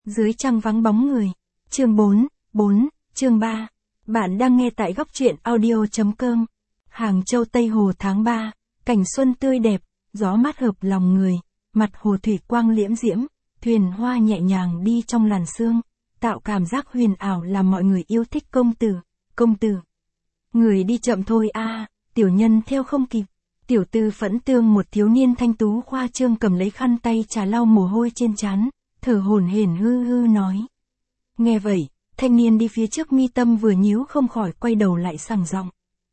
Dưới trăng vắng bóng người. Chương 4, chương 3. Bạn đang nghe tại góc truyện audio.com. Hàng Châu Tây Hồ tháng 3, cảnh xuân tươi đẹp, gió mát hợp lòng người, mặt hồ thủy quang liễm diễm, thuyền hoa nhẹ nhàng đi trong làn sương, tạo cảm giác huyền ảo làm mọi người yêu thích công tử. Người đi chậm thôi a, tiểu nhân theo không kịp. Tiểu tư Phẫn Tương, một thiếu niên thanh tú khoa trương cầm lấy khăn tay trà lau mồ hôi trên trán, thở hổn hển hư nói. Nghe vậy, thanh niên đi phía trước mi tâm vừa nhíu không khỏi quay đầu lại sằng giọng.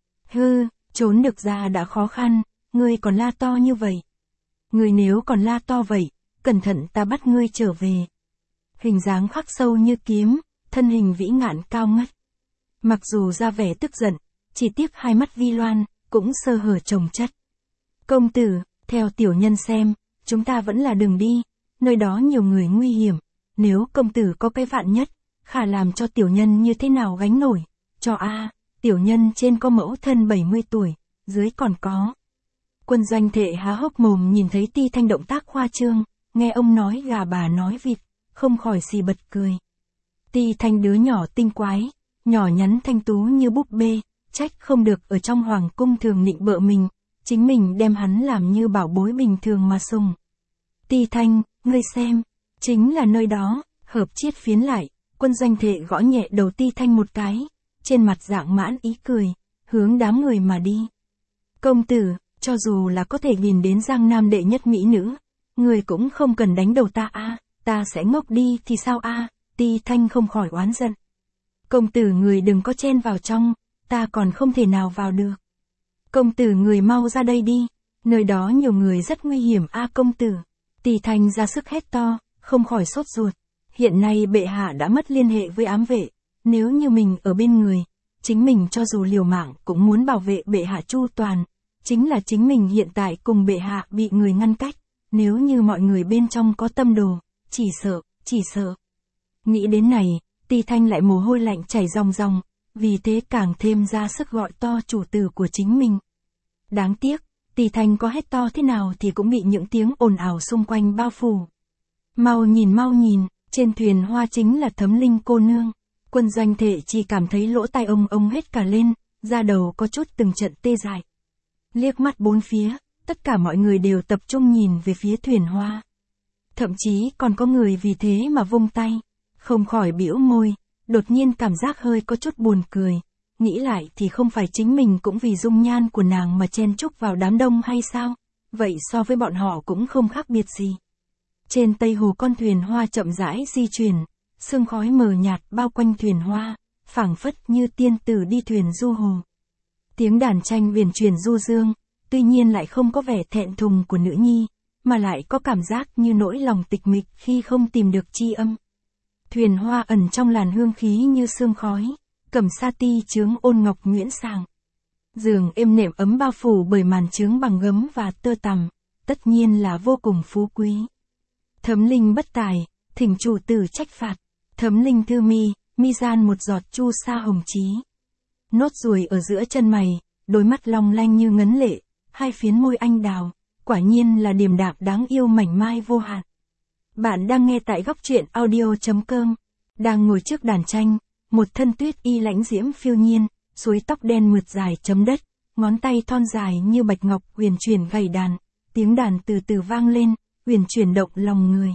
Trốn được ra đã khó khăn, ngươi còn la to như vậy. Ngươi nếu còn la to vậy, cẩn thận ta bắt ngươi trở về. Hình dáng khắc sâu như kiếm, thân hình vĩ ngạn cao ngất. Mặc dù ra vẻ tức giận, chỉ tiếc hai mắt vi loan, cũng sơ hở chồng chất. Công tử, theo tiểu nhân xem, chúng ta vẫn là đường đi, nơi đó nhiều người nguy hiểm, nếu công tử có cái vạn nhất, khả làm cho tiểu nhân như thế nào gánh nổi, tiểu nhân trên có mẫu thân 70 tuổi, dưới còn có. Quân Doanh Thệ há hốc mồm nhìn thấy Ti Thanh động tác khoa trương, nghe ông nói gà bà nói vịt, không khỏi xì bật cười. Ti Thanh đứa nhỏ tinh quái, nhỏ nhắn thanh tú như búp bê, trách không được ở trong hoàng cung thường nịnh bợ mình, chính mình đem hắn làm như bảo bối bình thường mà sùng. Ti Thanh, ngươi xem, chính là nơi đó, hợp chiết phiến lại, Quân Doanh Thệ gõ nhẹ đầu Ti Thanh một cái, trên mặt dạng mãn ý cười, hướng đám người mà đi. Công tử, cho dù là có thể nhìn đến Giang Nam đệ nhất mỹ nữ, người cũng không cần đánh đầu ta ta sẽ ngốc đi thì sao Ti Thanh không khỏi oán giận. Công tử người đừng có chen vào trong, ta còn không thể nào vào được. Công tử người mau ra đây đi, nơi đó nhiều người rất nguy hiểm công tử. Ti Thanh ra sức hét to, không khỏi sốt ruột. Hiện nay bệ hạ đã mất liên hệ với ám vệ, nếu như mình ở bên người, chính mình cho dù liều mạng cũng muốn bảo vệ bệ hạ chu toàn. Chính là chính mình hiện tại cùng bệ hạ bị người ngăn cách, nếu như mọi người bên trong có tâm đồ, chỉ sợ. Nghĩ đến này, Ti Thanh lại mồ hôi lạnh chảy ròng ròng, vì thế càng thêm ra sức gọi to chủ tử của chính mình. Đáng tiếc, Ti Thanh có hét to thế nào thì cũng bị những tiếng ồn ào xung quanh bao phủ. Mau nhìn, trên thuyền hoa chính là Thấm Linh cô nương. Quân Doanh Thệ chỉ cảm thấy lỗ tai ông hết cả lên, da đầu có chút từng trận tê dại. Liếc mắt bốn phía, tất cả mọi người đều tập trung nhìn về phía thuyền hoa. Thậm chí còn có người vì thế mà vung tay, không khỏi bĩu môi, đột nhiên cảm giác hơi có chút buồn cười. Nghĩ lại thì không phải chính mình cũng vì dung nhan của nàng mà chen chúc vào đám đông hay sao? Vậy so với bọn họ cũng không khác biệt gì. Trên Tây Hồ con thuyền hoa chậm rãi di chuyển, sương khói mờ nhạt bao quanh thuyền hoa, phảng phất như tiên tử đi thuyền du hồ. Tiếng đàn tranh viền truyền du dương, tuy nhiên lại không có vẻ thẹn thùng của nữ nhi, mà lại có cảm giác như nỗi lòng tịch mịch khi không tìm được chi âm. Thuyền hoa ẩn trong làn hương khí như sương khói, cẩm sa ti chướng ôn ngọc nhuyễn sàng. Giường êm nệm ấm bao phủ bởi màn chướng bằng gấm và tơ tằm, tất nhiên là vô cùng phú quý. Thấm Linh bất tài, thỉnh chủ tử trách phạt. Thấm Linh thư mi gian một giọt chu sa hồng chí. Nốt ruồi ở giữa chân mày, đôi mắt long lanh như ngấn lệ, hai phiến môi anh đào, quả nhiên là điềm đạm đáng yêu mảnh mai vô hạn. Bạn đang nghe tại góc truyện audio.com, đang ngồi trước đàn tranh, một thân tuyết y lãnh diễm phiêu nhiên, suối tóc đen mượt dài chấm đất, ngón tay thon dài như bạch ngọc huyền chuyển gảy đàn, tiếng đàn từ từ vang lên, huyền chuyển động lòng người.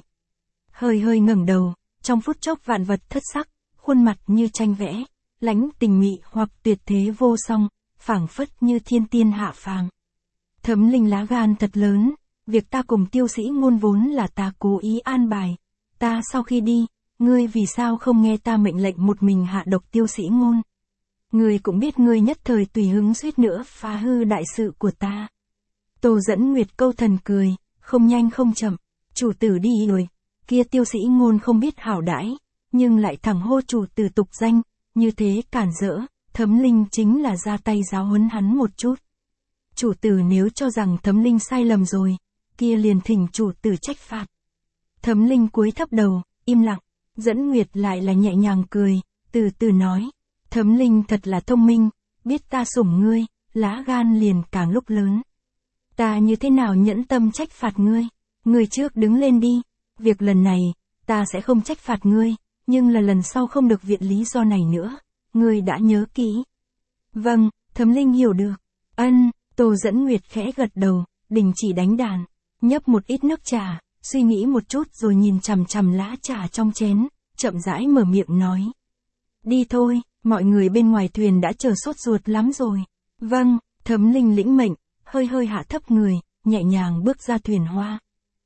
Hơi ngẩng đầu, trong phút chốc vạn vật thất sắc, khuôn mặt như tranh vẽ, lãnh tình mị hoặc tuyệt thế vô song, phảng phất như thiên tiên hạ phàm. Thấm Linh lá gan thật lớn, việc ta cùng Tiêu Sĩ Ngôn vốn là ta cố ý an bài. Ta sau khi đi, ngươi vì sao không nghe ta mệnh lệnh một mình hạ độc Tiêu Sĩ Ngôn? Ngươi cũng biết ngươi nhất thời tùy hứng suýt nữa phá hư đại sự của ta. Tô Dẫn Nguyệt câu thần cười, không nhanh không chậm, chủ tử đi rồi, kia Tiêu Sĩ Ngôn không biết hảo đãi, nhưng lại thẳng hô chủ tử tục danh, như thế cản rỡ, Thấm Linh chính là ra tay giáo huấn hắn một chút. Chủ tử nếu cho rằng Thấm Linh sai lầm rồi, kia liền thỉnh chủ tử trách phạt. Thấm Linh cúi thấp đầu, im lặng, Dẫn Nguyệt lại là nhẹ nhàng cười, từ từ nói, Thấm Linh thật là thông minh, biết ta sủng ngươi, lá gan liền càng lúc lớn. Ta như thế nào nhẫn tâm trách phạt ngươi, ngươi trước đứng lên đi, việc lần này, ta sẽ không trách phạt ngươi, nhưng là lần sau không được viện lý do này nữa, ngươi đã nhớ kỹ. Vâng, Thẩm Linh hiểu được. Ân, Tô Dẫn Nguyệt khẽ gật đầu, đình chỉ đánh đàn, nhấp một ít nước trà, suy nghĩ một chút rồi nhìn chằm chằm lá trà trong chén, chậm rãi mở miệng nói. Đi thôi, mọi người bên ngoài thuyền đã chờ sốt ruột lắm rồi. Vâng, Thẩm Linh lĩnh mệnh, hơi hơi hạ thấp người, nhẹ nhàng bước ra thuyền hoa.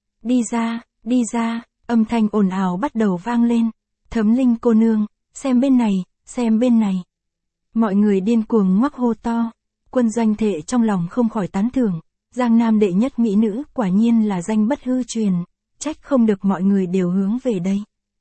Đi ra, âm thanh ồn ào bắt đầu vang lên. Thẩm Linh cô nương, xem bên này, xem bên này. Mọi người điên cuồng ngoắc hô to. Quân Doanh Thệ trong lòng không khỏi tán thưởng, Giang Nam đệ nhất mỹ nữ quả nhiên là danh bất hư truyền, trách không được mọi người đều hướng về đây.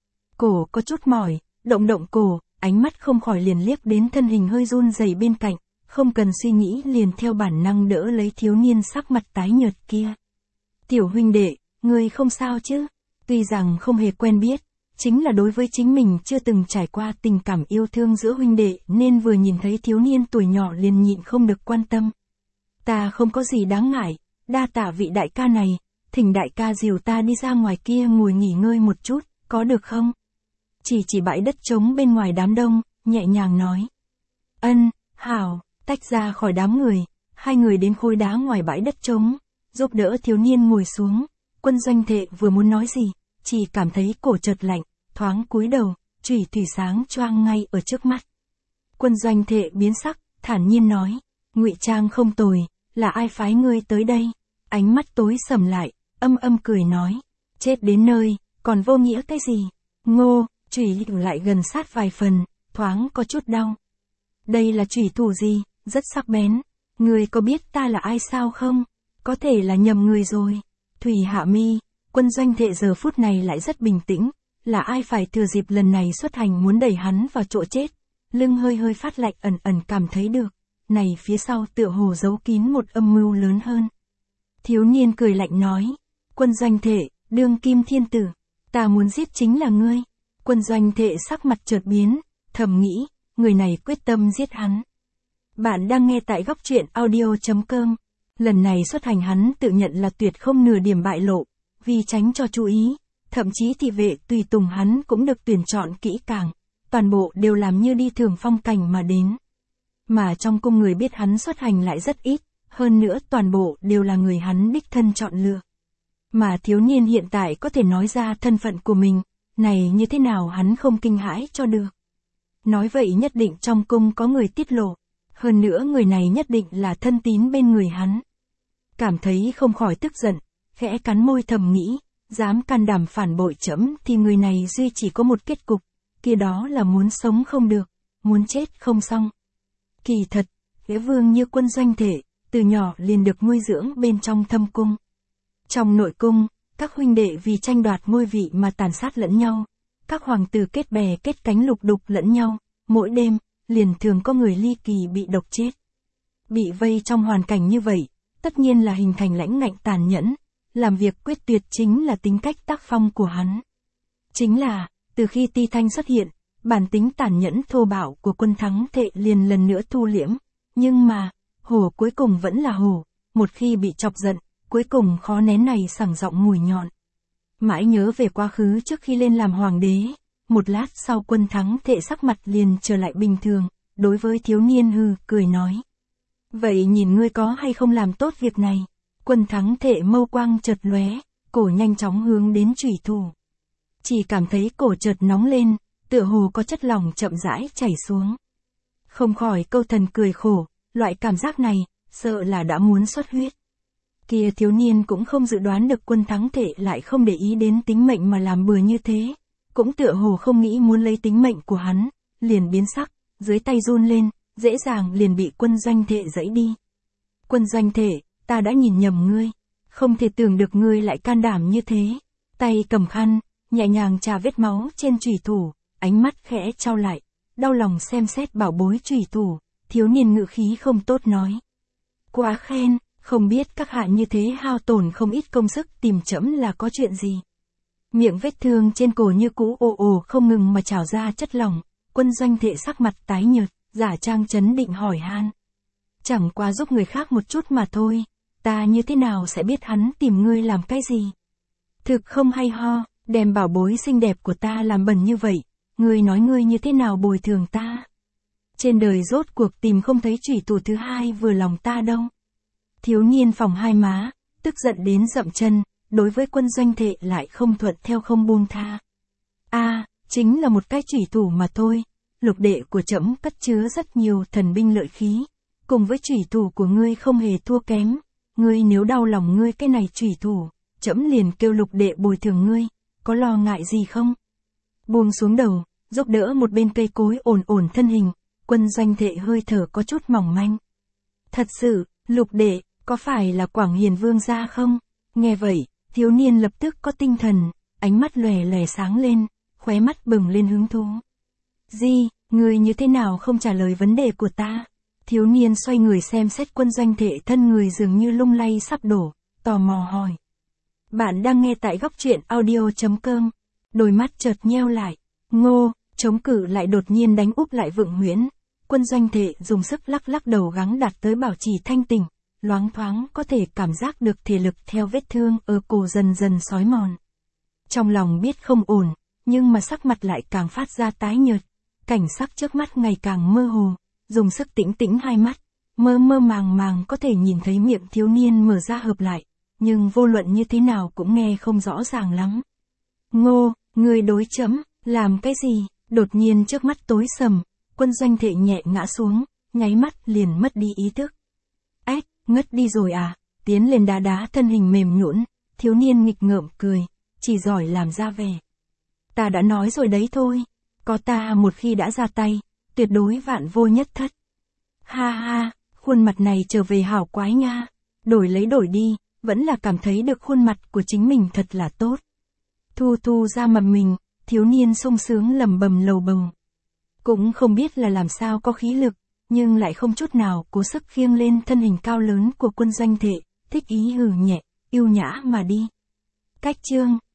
Cổ có chút mỏi, động động cổ, ánh mắt không khỏi liền liếc đến thân hình hơi run rẩy bên cạnh, không cần suy nghĩ liền theo bản năng đỡ lấy thiếu niên sắc mặt tái nhợt kia. Tiểu huynh đệ, ngươi không sao chứ? Tuy rằng không hề quen biết, chính là đối với chính mình chưa từng trải qua tình cảm yêu thương giữa huynh đệ nên vừa nhìn thấy thiếu niên tuổi nhỏ liền nhịn không được quan tâm. Ta không có gì đáng ngại, đa tạ vị đại ca này, thỉnh đại ca dìu ta đi ra ngoài kia ngồi nghỉ ngơi một chút, có được không? Chỉ bãi đất trống bên ngoài đám đông, nhẹ nhàng nói. Ân, hảo, tách ra khỏi đám người, hai người đến khối đá ngoài bãi đất trống, giúp đỡ thiếu niên ngồi xuống. Quân Doanh Thệ vừa muốn nói gì, chỉ cảm thấy cổ chợt lạnh, thoáng cúi đầu, chủy thủy sáng choang ngay ở trước mắt. Quân Doanh Thệ biến sắc, thản nhiên nói, ngụy trang không tồi, là ai phái ngươi tới đây? Ánh mắt tối sầm lại, âm cười nói, chết đến nơi, còn vô nghĩa cái gì? Ngô, chủy lại gần sát vài phần, thoáng có chút đau. Đây là chủy thủ gì, rất sắc bén. Ngươi có biết ta là ai sao không? Có thể là nhầm người rồi. Thủy Hạ Mi, Quân Doanh Thệ giờ phút này lại rất bình tĩnh, là ai phải thừa dịp lần này xuất hành muốn đẩy hắn vào chỗ chết. Lưng hơi hơi phát lạnh ẩn cảm thấy được, này phía sau tựa hồ giấu kín một âm mưu lớn hơn. Thiếu niên cười lạnh nói, Quân Doanh Thệ, đương kim thiên tử, ta muốn giết chính là ngươi. Quân Doanh Thệ sắc mặt chợt biến, thầm nghĩ, người này quyết tâm giết hắn. Bạn đang nghe tại góc truyện audio.com. Lần này xuất hành hắn tự nhận là tuyệt không nửa điểm bại lộ, vì tránh cho chú ý, thậm chí thị vệ tùy tùng hắn cũng được tuyển chọn kỹ càng, toàn bộ đều làm như đi thưởng phong cảnh mà đến. Mà trong cung người biết hắn xuất hành lại rất ít, hơn nữa toàn bộ đều là người hắn đích thân chọn lựa. Mà thiếu niên hiện tại có thể nói ra thân phận của mình, này như thế nào hắn không kinh hãi cho được. Nói vậy nhất định trong cung có người tiết lộ, hơn nữa người này nhất định là thân tín bên người hắn. Cảm thấy không khỏi tức giận, khẽ cắn môi thầm nghĩ, dám can đảm phản bội trẫm thì người này duy chỉ có một kết cục, kia đó là muốn sống không được, muốn chết không xong. Kỳ thật, Lễ Vương như Quân Doanh Thệ, từ nhỏ liền được nuôi dưỡng bên trong thâm cung. Trong nội cung, các huynh đệ vì tranh đoạt ngôi vị mà tàn sát lẫn nhau, các hoàng tử kết bè kết cánh lục đục lẫn nhau, mỗi đêm, liền thường có người ly kỳ bị độc chết. Bị vây trong hoàn cảnh như vậy, tất nhiên là hình thành lãnh ngạnh tàn nhẫn, làm việc quyết tuyệt chính là tính cách tác phong của hắn. Chính là, từ khi Ti Thanh xuất hiện, bản tính tàn nhẫn thô bạo của Quân Thắng Thệ liền lần nữa thu liễm, nhưng mà, hổ cuối cùng vẫn là hổ, một khi bị chọc giận, cuối cùng khó nén này sảng giọng mùi nhọn. Mãi nhớ về quá khứ trước khi lên làm hoàng đế, một lát sau Quân Thắng Thệ sắc mặt liền trở lại bình thường, đối với thiếu niên cười nói. Vậy nhìn ngươi có hay không làm tốt việc này? Quân Thắng Thệ mâu quang chợt lóe, cổ nhanh chóng hướng đến chủy thủ. Chỉ cảm thấy cổ chợt nóng lên, tựa hồ có chất lỏng chậm rãi chảy xuống. Không khỏi câu thần cười khổ, loại cảm giác này, sợ là đã muốn xuất huyết. Kia thiếu niên cũng không dự đoán được Quân Thắng Thệ lại không để ý đến tính mệnh mà làm bừa như thế, cũng tựa hồ không nghĩ muốn lấy tính mệnh của hắn, liền biến sắc, dưới tay run lên, dễ dàng liền bị Quân Doanh Thệ giẫy đi. Quân Doanh Thệ, ta đã nhìn nhầm ngươi, không thể tưởng được ngươi lại can đảm như thế. Tay cầm khăn, nhẹ nhàng chà vết máu trên chủy thủ, ánh mắt khẽ trao lại, đau lòng xem xét bảo bối chủy thủ, thiếu niên ngữ khí không tốt nói. Quá khen, không biết các hạ như thế hao tổn không ít công sức tìm trẫm là có chuyện gì. Miệng vết thương trên cổ như cũ ồ không ngừng mà trào ra chất lỏng, Quân Doanh Thệ sắc mặt tái nhợt, giả trang trấn định hỏi han. Chẳng qua giúp người khác một chút mà thôi, ta như thế nào sẽ biết hắn tìm ngươi làm cái gì? Thực không hay ho, Đem bảo bối xinh đẹp của ta làm bẩn như vậy, ngươi nói ngươi như thế nào bồi thường ta? Trên đời rốt cuộc tìm không thấy chủy thủ thứ hai vừa lòng ta đâu. Thiếu niên phồng hai má, tức giận đến dậm chân, đối với Quân Doanh Thệ lại không thuận theo không buông tha. Chính là một cái chủy thủ mà thôi, lục đệ của trẫm cất chứa rất nhiều thần binh lợi khí, cùng với chủy thủ của ngươi không hề thua kém, ngươi nếu đau lòng ngươi cái này chủy thủ, trẫm liền kêu lục đệ bồi thường ngươi, có lo ngại gì không? Buông xuống đầu, giúp đỡ một bên cây cối ổn ổn thân hình, Quân Doanh Thệ hơi thở có chút mỏng manh. Thật sự, lục đệ, có phải là Quảng Hiền Vương gia không? Nghe vậy, thiếu niên lập tức có tinh thần, ánh mắt lòe lòe sáng lên, khóe mắt bừng lên hứng thú. Gì, người như thế nào không trả lời vấn đề của ta? Thiếu niên xoay người xem xét Quân Doanh Thệ thân người dường như lung lay sắp đổ, tò mò hỏi. Bạn đang nghe tại góc truyện audio.com, đôi mắt chợt nheo lại, ngô, chống cự lại đột nhiên đánh úp lại Vượng Huyễn. Quân Doanh Thệ dùng sức lắc lắc đầu gắng đạt tới bảo trì thanh tỉnh, loáng thoáng có thể cảm giác được thể lực theo vết thương ở cổ dần dần xói mòn. Trong lòng biết không ổn, nhưng mà sắc mặt lại càng phát ra tái nhợt, cảnh sắc trước mắt ngày càng mơ hồ, dùng sức tĩnh tĩnh hai mắt, mơ mơ màng màng có thể nhìn thấy miệng thiếu niên mở ra hợp lại, nhưng vô luận như thế nào cũng nghe không rõ ràng lắm. Ngô, người đối trẫm, làm cái gì? Đột nhiên trước mắt tối sầm, Quân Doanh Thệ nhẹ ngã xuống, nháy mắt liền mất đi ý thức. Ngất đi rồi à? Tiến lên đá đá thân hình mềm nhũn, thiếu niên nghịch ngợm cười, chỉ giỏi làm ra vẻ. Ta đã nói rồi đấy thôi, có ta một khi đã ra tay, tuyệt đối vạn vô nhất thất. Ha ha, khuôn mặt này trở về hảo quái nha, đổi lấy đổi đi, vẫn là cảm thấy được khuôn mặt của chính mình thật là tốt. Thu ra mặt mình, thiếu niên sung sướng lầm bầm lầu bầu. Cũng không biết là làm sao có khí lực, nhưng lại không chút nào cố sức khiêng lên thân hình cao lớn của Quân Doanh Thệ, thích ý hừ nhẹ, yêu nhã mà đi. Cách chương